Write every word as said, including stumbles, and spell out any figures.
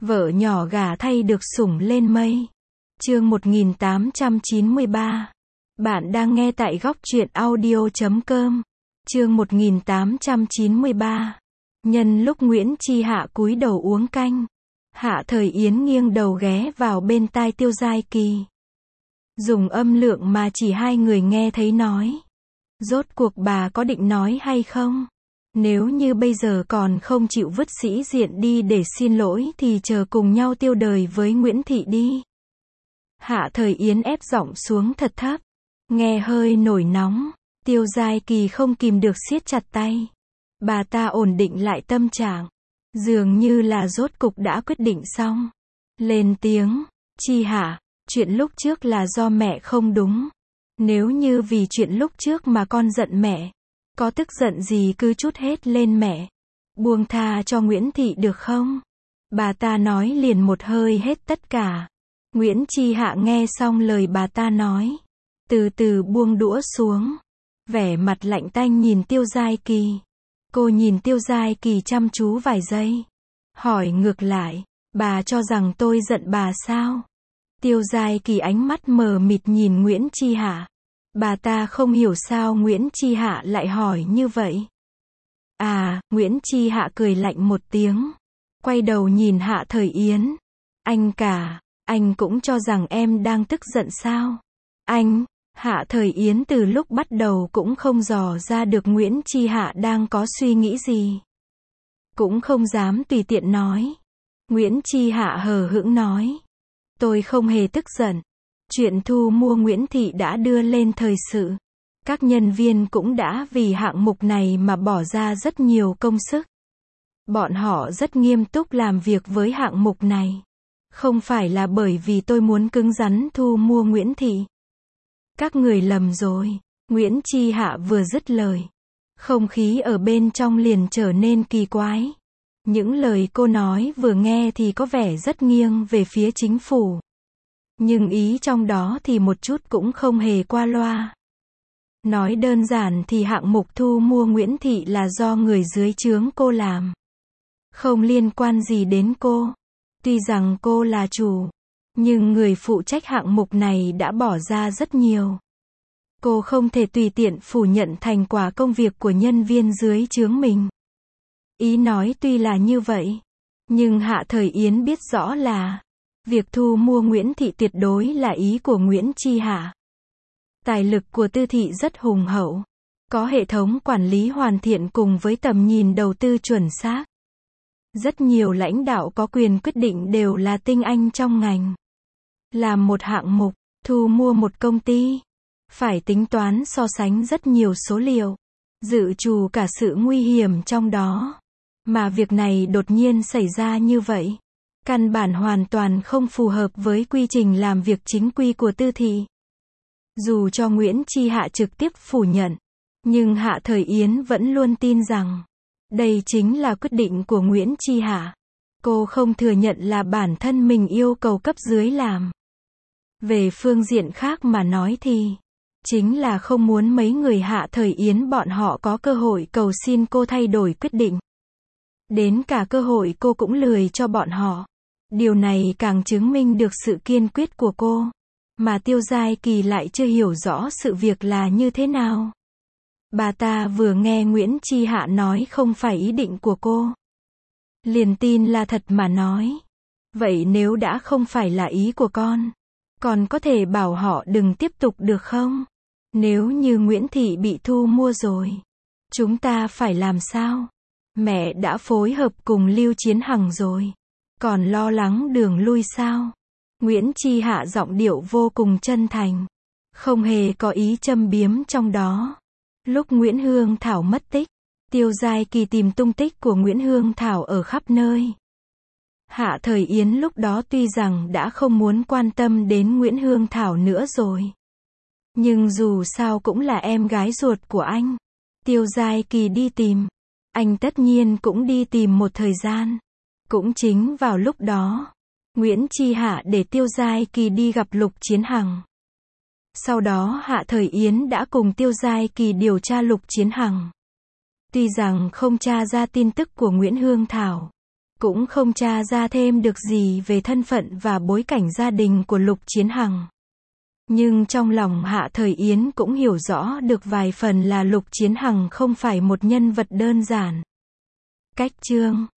Vợ nhỏ gả thay được sủng lên mây. Chương một nghìn tám trăm chín mươi ba. Bạn đang nghe tại góc truyện audio chấm com. Chương một nghìn tám trăm chín mươi ba. Nhân lúc Nguyễn Chi Hạ cúi đầu uống canh, Hạ Thời Yến nghiêng đầu ghé vào bên tai Tiêu Giai Kỳ. Dùng âm lượng mà chỉ hai người nghe thấy nói. Rốt cuộc bà có định nói hay không? Nếu như bây giờ còn không chịu vứt sĩ diện đi để xin lỗi thì chờ cùng nhau tiêu đời với Nguyễn Thị đi. Hạ Thời Yến ép giọng xuống thật thấp, nghe hơi nổi nóng. Tiêu Giai Kỳ không kìm được siết chặt tay. Bà ta ổn định lại tâm trạng, dường như là rốt cục đã quyết định xong. Lên tiếng, Chi Hạ, chuyện lúc trước là do mẹ không đúng. Nếu như vì chuyện lúc trước mà con giận mẹ, có tức giận gì cứ trút hết lên mẹ. Buông tha cho Nguyễn Thị được không? Bà ta nói liền một hơi hết tất cả. Nguyễn Chi Hạ nghe xong lời bà ta nói, từ từ buông đũa xuống, vẻ mặt lạnh tanh nhìn Tiêu Giai Kỳ. Cô nhìn Tiêu Giai Kỳ chăm chú vài giây, hỏi ngược lại, bà cho rằng tôi giận bà sao? Tiêu Giai Kỳ ánh mắt mờ mịt nhìn Nguyễn Chi Hạ. Bà ta không hiểu sao Nguyễn Chi Hạ lại hỏi như vậy. À, Nguyễn Chi Hạ cười lạnh một tiếng, quay đầu nhìn Hạ Thời Yến. Anh cả, anh cũng cho rằng em đang tức giận sao? Anh, Hạ Thời Yến từ lúc bắt đầu cũng không dò ra được Nguyễn Chi Hạ đang có suy nghĩ gì. Cũng không dám tùy tiện nói. Nguyễn Chi Hạ hờ hững nói, tôi không hề tức giận. Chuyện thu mua Nguyễn Thị đã đưa lên thời sự. Các nhân viên cũng đã vì hạng mục này mà bỏ ra rất nhiều công sức. Bọn họ rất nghiêm túc làm việc với hạng mục này. Không phải là bởi vì tôi muốn cứng rắn thu mua Nguyễn Thị. Các người lầm rồi. Nguyễn Chi Hạ vừa dứt lời, không khí ở bên trong liền trở nên kỳ quái. Những lời cô nói vừa nghe thì có vẻ rất nghiêng về phía chính phủ. Nhưng ý trong đó thì một chút cũng không hề qua loa. Nói đơn giản thì hạng mục thu mua Nguyễn Thị là do người dưới trướng cô làm. Không liên quan gì đến cô. Tuy rằng cô là chủ, nhưng người phụ trách hạng mục này đã bỏ ra rất nhiều. Cô không thể tùy tiện phủ nhận thành quả công việc của nhân viên dưới trướng mình. Ý nói tuy là như vậy, nhưng Hạ Thời Yến biết rõ là việc thu mua Nguyễn Thị tuyệt đối là ý của Nguyễn Chi Hạ. Tài lực của Tư Thị rất hùng hậu, có hệ thống quản lý hoàn thiện cùng với tầm nhìn đầu tư chuẩn xác. Rất nhiều lãnh đạo có quyền quyết định đều là tinh anh trong ngành. Làm một hạng mục, thu mua một công ty, phải tính toán so sánh rất nhiều số liệu, dự trù cả sự nguy hiểm trong đó. Mà việc này đột nhiên xảy ra như vậy, căn bản hoàn toàn không phù hợp với quy trình làm việc chính quy của Tư Thị. Dù cho Nguyễn Chi Hạ trực tiếp phủ nhận, nhưng Hạ Thời Yến vẫn luôn tin rằng đây chính là quyết định của Nguyễn Chi Hạ. Cô không thừa nhận là bản thân mình yêu cầu cấp dưới làm. Về phương diện khác mà nói thì chính là không muốn mấy người Hạ Thời Yến bọn họ có cơ hội cầu xin cô thay đổi quyết định. Đến cả cơ hội cô cũng lười cho bọn họ. Điều này càng chứng minh được sự kiên quyết của cô. Mà Tiêu Giai Kỳ lại chưa hiểu rõ sự việc là như thế nào. Bà ta vừa nghe Nguyễn Chi Hạ nói không phải ý định của cô, liền tin là thật mà nói. Vậy nếu đã không phải là ý của con, còn có thể bảo họ đừng tiếp tục được không? Nếu như Nguyễn Thị bị thu mua rồi, chúng ta phải làm sao? Mẹ đã phối hợp cùng Lưu Chiến Hằng rồi, còn lo lắng đường lui sao? Nguyễn Chi Hạ giọng điệu vô cùng chân thành, không hề có ý châm biếm trong đó. Lúc Nguyễn Hương Thảo mất tích, Tiêu Giai Kỳ tìm tung tích của Nguyễn Hương Thảo ở khắp nơi. Hạ Thời Yến lúc đó tuy rằng đã không muốn quan tâm đến Nguyễn Hương Thảo nữa rồi, nhưng dù sao cũng là em gái ruột của anh. Tiêu Giai Kỳ đi tìm, anh tất nhiên cũng đi tìm một thời gian. Cũng chính vào lúc đó, Nguyễn Chi Hạ để Tiêu Giai Kỳ đi gặp Lục Chiến Hằng. Sau đó Hạ Thời Yến đã cùng Tiêu Giai Kỳ điều tra Lục Chiến Hằng. Tuy rằng không tra ra tin tức của Nguyễn Hương Thảo, cũng không tra ra thêm được gì về thân phận và bối cảnh gia đình của Lục Chiến Hằng. Nhưng trong lòng Hạ Thời Yến cũng hiểu rõ được vài phần là Lục Chiến Hằng không phải một nhân vật đơn giản. Cách chương